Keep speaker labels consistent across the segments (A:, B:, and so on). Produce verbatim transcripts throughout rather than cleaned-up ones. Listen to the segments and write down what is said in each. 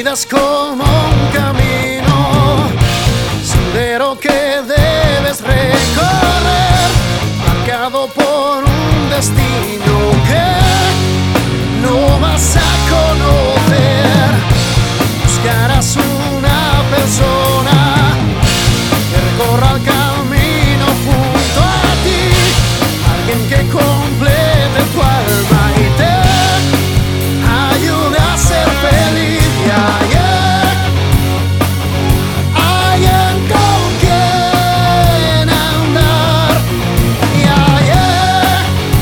A: vida es como un camino, sendero que debes recorrer, marcado por un destino que no vas a conocer. Buscarás una persona que recorra el camino junto a ti, alguien que complete tu alma y te ayude a ser feliz. Yeah, yeah. Alguien con quien andar. Yeah, yeah.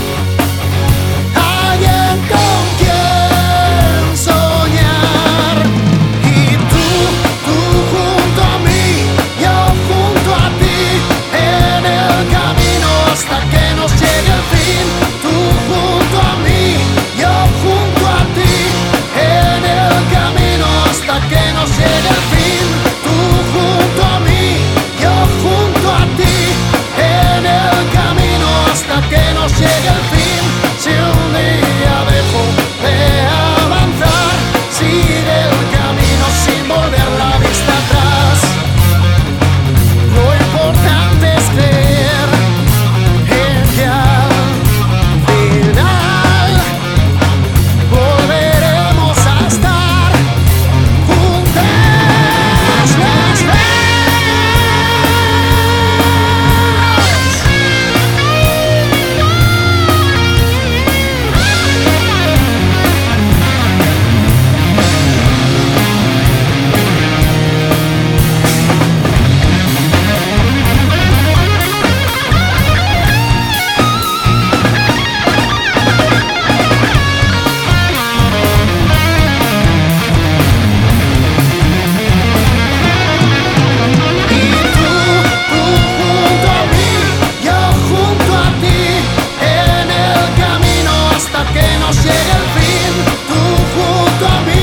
A: Alguien con quien soñar. Y tú, tú junto a mí, yo junto a ti, en el camino hasta que nos llegue el fin. Tú junto a mí, yo junto a ti, en el camino hasta que nos llegue el fin. Tú junto a mí, yo junto a ti, en el camino hasta que nos llegue el fin. Si un día dejo de avanzar, sigue el camino sin volver la vista atrás. Lo importante es creer en que al final volveremos a estar juntos los tres. Y tú, tú junto a mí, yo junto a ti, en el camino hasta que nos llegue el fin. Tú junto a mí.